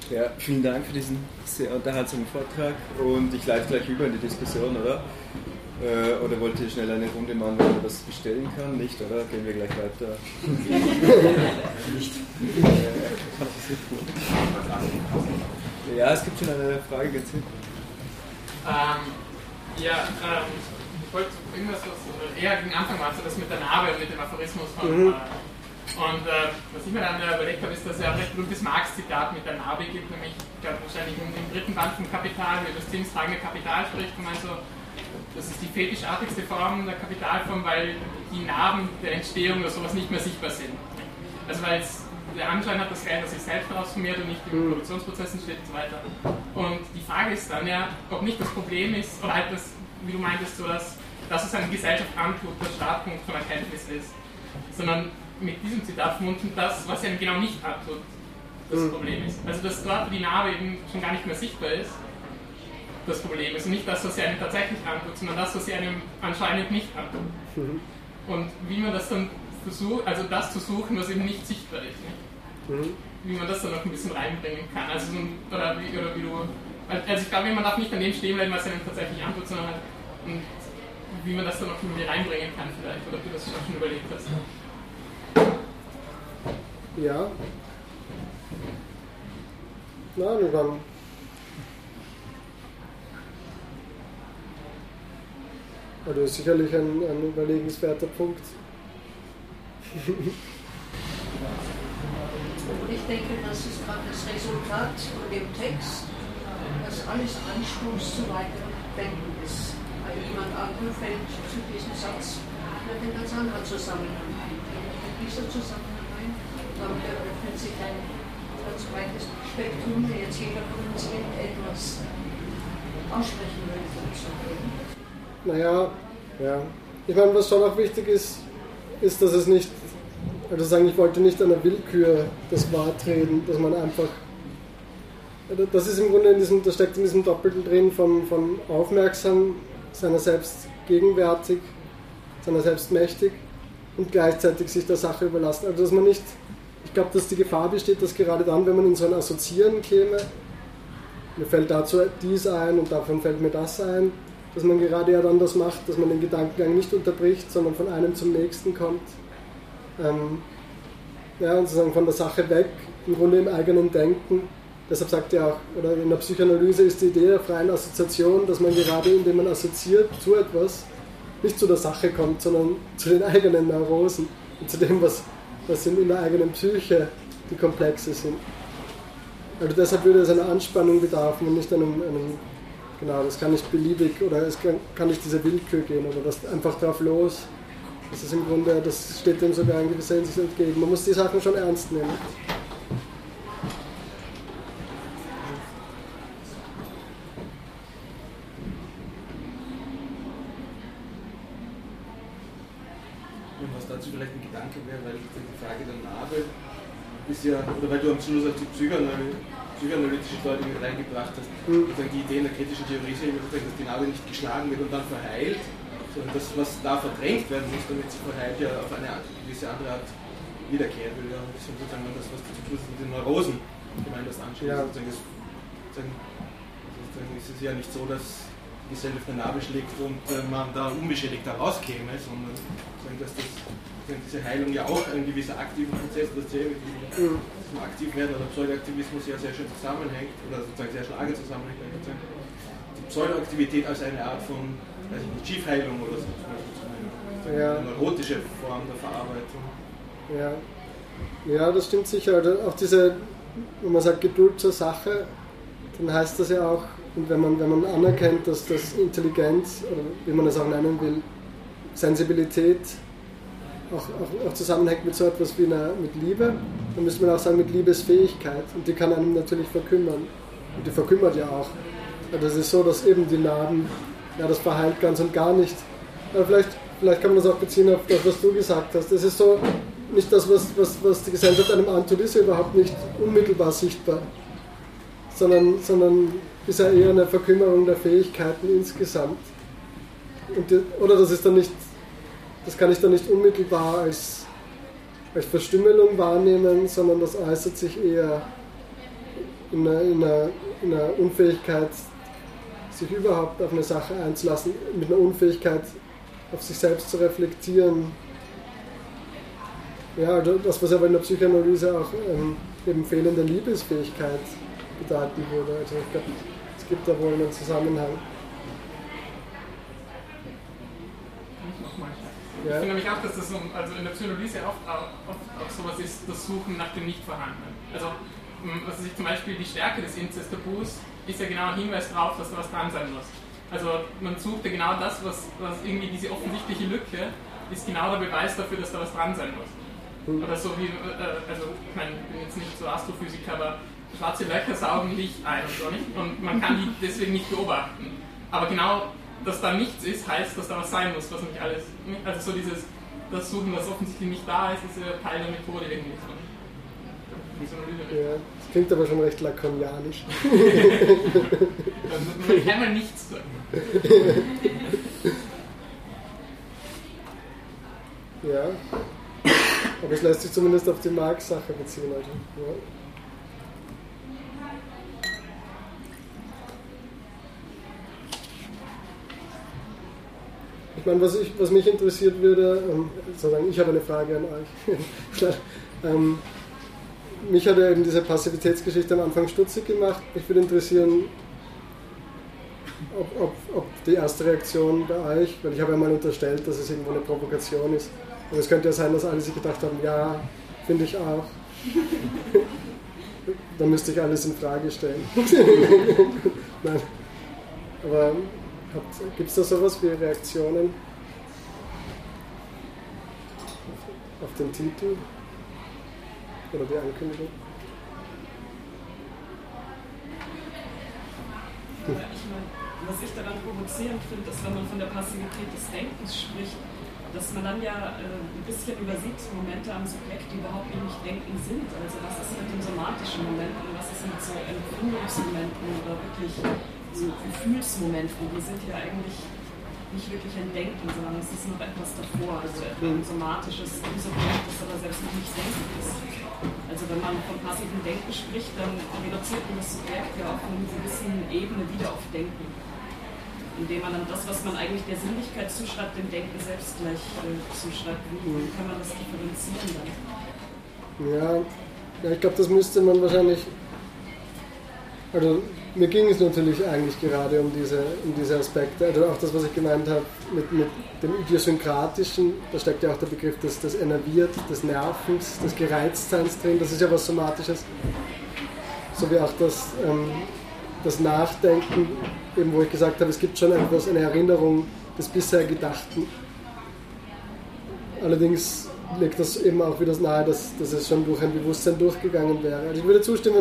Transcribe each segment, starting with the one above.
Ja, vielen Dank für diesen sehr unterhaltsamen Vortrag und ich leite gleich über in die Diskussion, oder? Oder wollt ihr schnell eine Runde machen, wenn man das bestellen kann? Nicht, oder? Gehen wir gleich weiter. Nicht. Ja, es gibt schon eine Frage ganz hinten. Ich wollte irgendwas, was eher gegen Anfang war, so das mit der Narbe und mit dem Aphorismus von. Und was ich mir dann überlegt habe, ist, dass es ja ein recht berühmtes Marx-Zitat mit der Narbe gibt, nämlich, ich glaube, wahrscheinlich im dritten Band vom Kapital, wie das zinstragende Kapital spricht, und meint so, das ist die fetischartigste Form der Kapitalform, weil die Narben der Entstehung oder sowas nicht mehr sichtbar sind. Also weil der Anschein hat das Geld, dass sich selbst transformiert und nicht in Produktionsprozessen steht und so weiter. Und die Frage ist dann ja, ob nicht das Problem ist, oder halt das, wie du meintest, so dass es eine Gesellschaft antut, der Startpunkt von Erkenntnis ist, sondern mit diesem Zitat verbunden das, was er genau nicht antut, das Problem ist. Also dass dort die Narbe eben schon gar nicht mehr sichtbar ist, das Problem ist. Und nicht das, was sie einem tatsächlich antut, sondern das, was sie einem anscheinend nicht antut. Und wie man das dann versucht, also das zu suchen, was eben nicht sichtbar ist. Nicht? Wie man das dann noch ein bisschen reinbringen kann. Also wie du. Also ich glaube, man darf nicht an dem stehen bleiben, was einem tatsächlich antut, sondern halt, und wie man das dann noch irgendwie reinbringen kann vielleicht, oder ob du das schon überlegt hast. Ja. Na, dann. Also das ist sicherlich ein überlegenswerter Punkt. Ich denke, das ist gerade das Resultat von dem Text, dass alles Anstoß zu weiterem Denken ist. Weil jemand anderem fällt zu diesem Satz ein ganz anderer Zusammenhang ein. Dieser Zusammenhang ein, damit eröffnet sich ein ganz breites Spektrum, der jetzt jeder von uns etwas aussprechen will dazu. Naja, ja. Ich meine, was schon auch wichtig ist, dass es nicht, also sagen, ich wollte nicht an der Willkür das Wahrtreten, dass man einfach, das ist im Grunde das steckt in diesem Doppelten drin von aufmerksam, seiner selbst gegenwärtig, seiner selbst mächtig und gleichzeitig sich der Sache überlassen. Also dass man nicht, ich glaube, dass die Gefahr besteht, dass gerade dann, wenn man in so ein Assoziieren käme, mir fällt dazu dies ein und davon fällt mir das ein, dass man gerade ja dann das macht, dass man den Gedankengang nicht unterbricht, sondern von einem zum nächsten kommt. Und sozusagen von der Sache weg, im Grunde im eigenen Denken. Deshalb sagt er auch, oder in der Psychoanalyse ist die Idee der freien Assoziation, dass man gerade, indem man assoziiert zu etwas, nicht zu der Sache kommt, sondern zu den eigenen Neurosen und zu dem, was in der eigenen Psyche die Komplexe sind. Also deshalb würde es einer Anspannung bedarf und nicht einem genau, das kann nicht beliebig oder es kann nicht diese Willkür gehen oder das einfach drauf los. Das ist im Grunde, das steht dem sogar in gewisser Hinsicht entgegen. Man muss die Sachen schon ernst nehmen. Und was dazu vielleicht ein Gedanke wäre, weil die Frage der Narbe ist ja, oder weil du am Schluss auch die psychoanalytische Deutung mit reingebracht hast, die Idee in der kritischen Theorie ist ja immer, dass die Narbe nicht geschlagen wird und dann verheilt, sondern das, was da verdrängt werden muss, damit sie verheilt, ja auf eine gewisse andere Art wiederkehren will. Ja, ein bisschen sozusagen das, was du mit den Neurosen gemeint hast, anschaust. Ja. Sozusagen ist es ja nicht so, dass die Gesellschaft eine Narbe schlägt und man da unbeschädigt da rauskäme, sondern dass diese Heilung ja auch ein gewisser aktiver Prozess, das ja mit diesem Aktivwerden oder Pseudoaktivismus ja sehr schön zusammenhängt, oder sozusagen sehr schlagend zusammenhängt. Die Pseudoaktivität als eine Art von Schiefheilung oder so, eine neurotische Form der Verarbeitung. Ja, das stimmt sicher. Also auch diese, wenn man sagt Geduld zur Sache, dann heißt das ja auch, und wenn man anerkennt, dass das Intelligenz, oder wie man es auch nennen will, Sensibilität auch zusammenhängt mit so etwas wie mit Liebe, dann müsste man auch sagen mit Liebesfähigkeit, und die kann einem natürlich verkümmern, und die verkümmert ja auch. Also es ist so, dass eben die Narben, das verheilt ganz und gar nicht. Aber vielleicht kann man das auch beziehen auf das, was du gesagt hast. Es ist so, nicht das, was die Gesellschaft einem antut, ist ja überhaupt nicht unmittelbar sichtbar, sondern ist ja eher eine Verkümmerung der Fähigkeiten insgesamt. Oder das kann ich dann nicht unmittelbar als Verstümmelung wahrnehmen, sondern das äußert sich eher in einer Unfähigkeit, sich überhaupt auf eine Sache einzulassen, mit einer Unfähigkeit, auf sich selbst zu reflektieren. Ja, also das, was aber in der Psychoanalyse auch eben fehlende Liebesfähigkeit bedeuten würde. Also ich glaube, es gibt da wohl einen Zusammenhang. Ich finde nämlich auch, dass das also in der Psychoanalyse oft auch sowas ist, das Suchen nach dem Nicht-Vorhandenen. Also, was ich zum Beispiel, die Stärke des Inzest-Tabus ist ja genau ein Hinweis darauf, dass da was dran sein muss. Also, man sucht ja genau das, was irgendwie diese offensichtliche Lücke ist, genau der Beweis dafür, dass da was dran sein muss. Oder so wie, also, ich meine, ich bin jetzt nicht so Astrophysiker, aber schwarze Löcher saugen Licht ein und so nicht. Und man kann die deswegen nicht beobachten. Aber genau, dass da nichts ist, heißt, dass da was sein muss, was nicht alles. Also so dieses, das Suchen, das offensichtlich nicht da ist, ist ja Teil der Methode irgendwie. Ja, das klingt aber schon recht lakonianisch. Man kann mal nichts sagen. Ja, aber es lässt sich zumindest auf die Marx-Sache beziehen. Also, ja. Ich meine, was mich interessiert würde, sozusagen, ich habe eine Frage an euch. Mich hat ja eben diese Passivitätsgeschichte am Anfang stutzig gemacht. Mich würde interessieren, ob die erste Reaktion bei euch, weil ich habe ja mal unterstellt, dass es irgendwo eine Provokation ist. Und es könnte ja sein, dass alle sich gedacht haben, ja, finde ich auch. Dann müsste ich alles in Frage stellen. Nein. Aber gibt es da sowas wie Reaktionen auf den Titel oder die Ankündigung? Ich meine, was ich daran provozierend finde, ist, wenn man von der Passivität des Denkens spricht, dass man dann ja ein bisschen übersieht Momente am Subjekt, die überhaupt nicht denken sind. Also was ist mit den somatischen Momenten, was ist mit so Empfindungsmomenten oder wirklich so Gefühlsmomenten, die sind ja eigentlich nicht wirklich ein Denken, sondern es ist noch etwas davor, also ein somatisches Subjekt, das aber selbst noch nicht denken ist. Also wenn man von passivem Denken spricht, dann reduziert man das Subjekt ja auf einer gewissen Ebene wieder auf Denken, indem man dann das, was man eigentlich der Sinnlichkeit zuschreibt, dem Denken selbst gleich zuschreibt. Wie kann man das differenzieren dann? Ja, ich glaube, das müsste man wahrscheinlich, also mir ging es natürlich eigentlich gerade um diese Aspekte, also auch das, was ich gemeint habe mit dem Idiosynkratischen, da steckt ja auch der Begriff des Enerviert, des Nervens, des Gereiztseins drin, das ist ja was Somatisches, so wie auch das Nachdenken, eben wo ich gesagt habe, es gibt schon etwas, eine Erinnerung des bisher Gedachten. Allerdings legt das eben auch wieder nahe, dass es schon durch ein Bewusstsein durchgegangen wäre. Also ich würde zustimmen,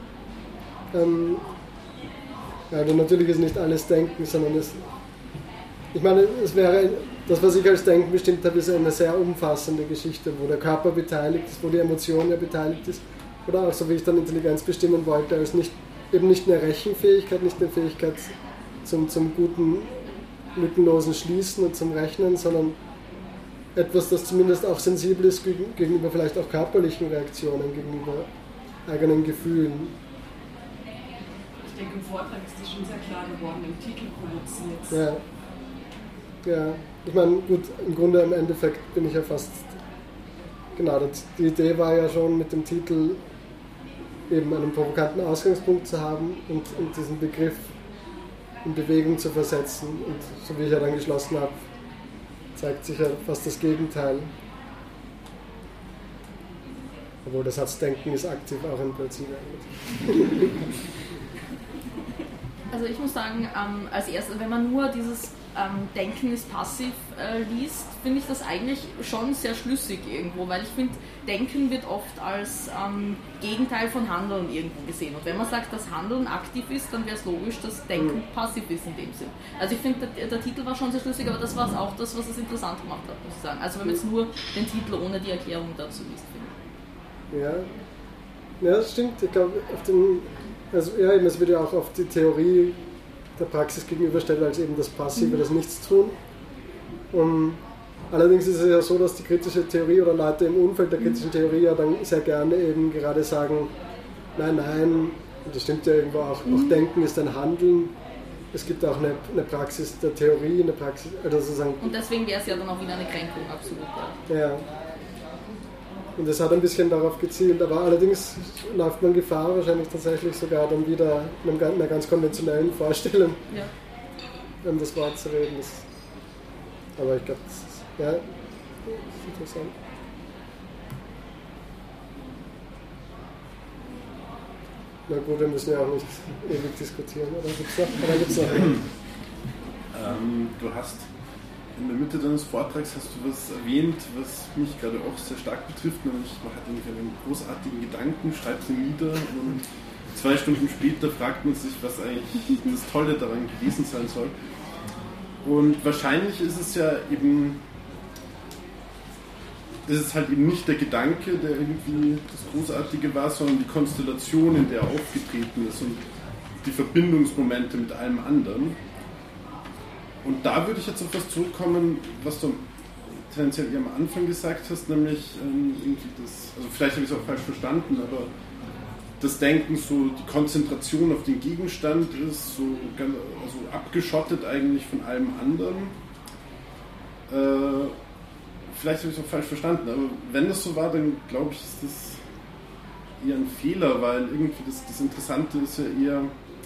also natürlich ist nicht alles Denken, sondern ich meine, es wäre, das, was ich als Denken bestimmt habe, ist eine sehr umfassende Geschichte, wo der Körper beteiligt ist, wo die Emotion ja beteiligt ist, oder auch so wie ich dann Intelligenz bestimmen wollte, als eben nicht eine Rechenfähigkeit, nicht eine Fähigkeit zum guten, lückenlosen Schließen und zum Rechnen, sondern etwas, das zumindest auch sensibel ist gegenüber vielleicht auch körperlichen Reaktionen, gegenüber eigenen Gefühlen. Ich denke, im Vortrag ist das schon sehr klar geworden, im Titel provoziert. Ja, ich meine, gut, im Grunde im Endeffekt bin ich ja fast, genau, die Idee war ja schon mit dem Titel eben einen provokanten Ausgangspunkt zu haben und diesen Begriff in Bewegung zu versetzen. Und so wie ich ja dann geschlossen habe, zeigt sich ja fast das Gegenteil. Obwohl der Satz Denken ist aktiv auch ein Prinzip eigentlich. Also ich muss sagen, als erstes, wenn man nur dieses Denken ist passiv liest, finde ich das eigentlich schon sehr schlüssig irgendwo, weil ich finde, Denken wird oft als Gegenteil von Handeln irgendwo gesehen. Und wenn man sagt, dass Handeln aktiv ist, dann wäre es logisch, dass Denken passiv ist in dem Sinn. Also ich finde, der Titel war schon sehr schlüssig, aber das war auch das, was es interessant gemacht hat, muss ich sagen. Also wenn man jetzt nur den Titel ohne die Erklärung dazu liest, finde ich. Ja, das stimmt. Ich glaube, es wird ja auch auf die Theorie der Praxis gegenüberstellt als eben das Passive, das Nichtstun. Allerdings ist es ja so, dass die kritische Theorie oder Leute im Umfeld der kritischen Theorie ja dann sehr gerne eben gerade sagen, nein, das stimmt ja irgendwo auch. Auch Denken ist ein Handeln. Es gibt auch eine Praxis der Theorie, eine Praxis, also sozusagen. Und deswegen wäre es ja dann auch wieder eine Kränkung, absolut. Ja. Und das hat ein bisschen darauf gezielt, aber allerdings läuft man Gefahr, wahrscheinlich tatsächlich sogar dann wieder einer ganz konventionellen Vorstellung, um das Wort zu reden. Aber ich glaube, das ist interessant. Na gut, wir müssen ja auch nicht ewig diskutieren, oder gibt's noch? Du hast in der Mitte deines Vortrags was erwähnt, was mich gerade auch sehr stark betrifft, nämlich man hat irgendwie einen großartigen Gedanken, schreibt ihn nieder und 2 Stunden später fragt man sich, was eigentlich das Tolle daran gewesen sein soll. Und wahrscheinlich ist es ja eben, es ist halt eben nicht der Gedanke, der irgendwie das Großartige war, sondern die Konstellation, in der er aufgetreten ist und die Verbindungsmomente mit allem anderen. Und da würde ich jetzt auf was zurückkommen, was du tendenziell eher am Anfang gesagt hast, nämlich irgendwie das, also vielleicht habe ich es auch falsch verstanden, aber das Denken, so die Konzentration auf den Gegenstand ist so also abgeschottet eigentlich von allem anderen. Vielleicht habe ich es auch falsch verstanden, aber wenn das so war, dann glaube ich, ist das eher ein Fehler, weil irgendwie das Interessante ist ja eher,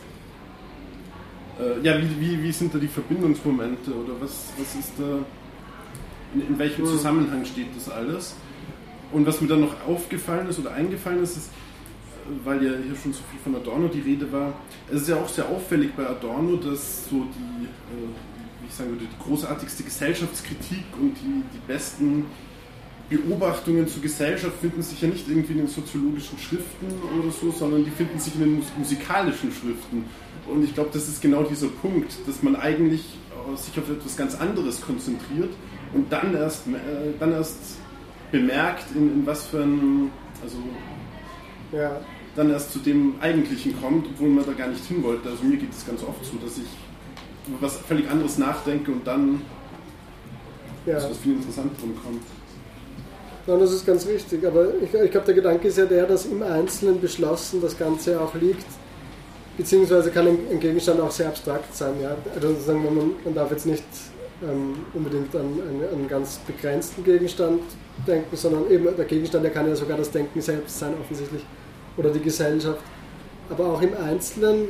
wie sind da die Verbindungsmomente oder was ist da, in welchem Zusammenhang steht das alles? Und was mir dann noch aufgefallen ist oder eingefallen ist, weil ja hier schon so viel von Adorno die Rede war, es ist ja auch sehr auffällig bei Adorno, dass so die, wie ich sagen würde, die großartigste Gesellschaftskritik und die besten Beobachtungen zur Gesellschaft finden sich ja nicht irgendwie in den soziologischen Schriften oder so, sondern die finden sich in den musikalischen Schriften. Und ich glaube, das ist genau dieser Punkt, dass man eigentlich sich auf etwas ganz anderes konzentriert und dann erst bemerkt, in was für einem, also dann erst zu dem Eigentlichen kommt, obwohl man da gar nicht hin wollte. Also mir geht es ganz oft so, dass ich über was völlig anderes nachdenke und dann zu was viel Interessanterem kommt. Ja, das ist ganz richtig, aber ich glaube, der Gedanke ist ja der, dass im Einzelnen beschlossen das Ganze auch liegt, beziehungsweise kann ein Gegenstand auch sehr abstrakt sein. Ja? Also sozusagen, man darf jetzt nicht unbedingt an einen ganz begrenzten Gegenstand denken, sondern eben der Gegenstand, der kann ja sogar das Denken selbst sein, offensichtlich, oder die Gesellschaft. Aber auch im Einzelnen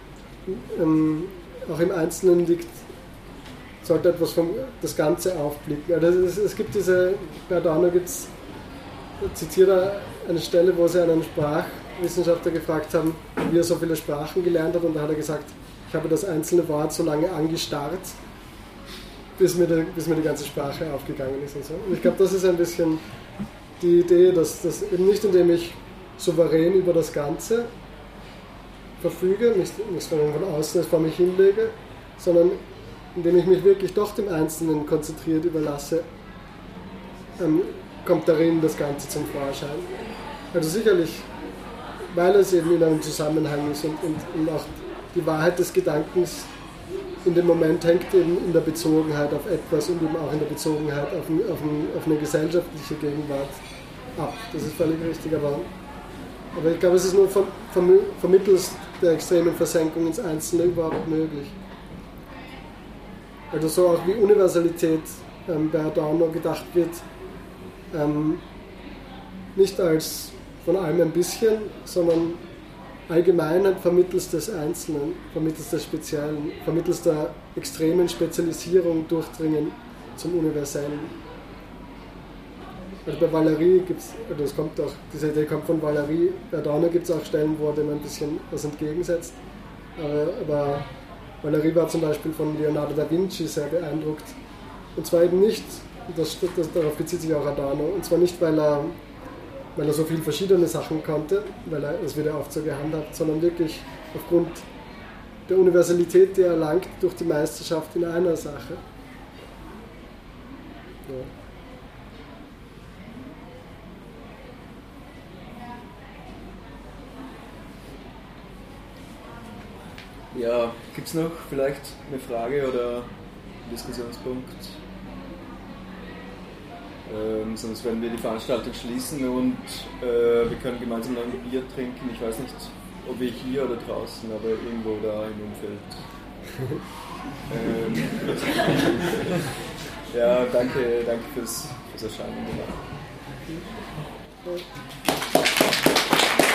liegt, sollte etwas von das Ganze aufblicken. Also es gibt bei Adorno zitiert er eine Stelle, wo sie einen Sprachwissenschaftler gefragt haben, wie er so viele Sprachen gelernt hat, und da hat er gesagt, ich habe das einzelne Wort so lange angestarrt, bis mir die ganze Sprache aufgegangen ist und so. Und ich glaube, das ist ein bisschen die Idee, dass das eben nicht, indem ich souverän über das Ganze verfüge, nicht von außen es vor mich hinlege, sondern indem ich mich wirklich doch dem Einzelnen konzentriert überlasse, kommt darin das Ganze zum Vorschein. Also sicherlich, weil es eben in einem Zusammenhang ist und auch die Wahrheit des Gedankens in dem Moment hängt eben in der Bezogenheit auf etwas und eben auch in der Bezogenheit auf eine gesellschaftliche Gegenwart ab. Das ist völlig richtig, aber ich glaube, es ist nur vermittels der extremen Versenkung ins Einzelne überhaupt möglich. Also so auch wie Universalität bei Adorno gedacht wird, nicht als von allem ein bisschen, sondern Allgemeinheit vermittels des Einzelnen, vermittels des Speziellen, vermittels der extremen Spezialisierung durchdringen zum Universellen. Also bei Valéry gibt es, diese Idee kommt von Valéry, bei Adorno gibt es auch Stellen, wo er dem ein bisschen was entgegensetzt. Aber Valéry war zum Beispiel von Leonardo da Vinci sehr beeindruckt. Und zwar eben nicht, darauf bezieht sich auch Adorno, und zwar nicht, weil er so viele verschiedene Sachen konnte, weil er es wieder oft so gehandhabt, sondern wirklich aufgrund der Universalität, die er erlangt durch die Meisterschaft in einer Sache. Ja, gibt es noch vielleicht eine Frage oder einen Diskussionspunkt? Sonst werden wir die Veranstaltung schließen und wir können gemeinsam noch ein Bier trinken. Ich weiß nicht, ob ich hier oder draußen, aber irgendwo da im Umfeld. Ja, danke fürs Erscheinen.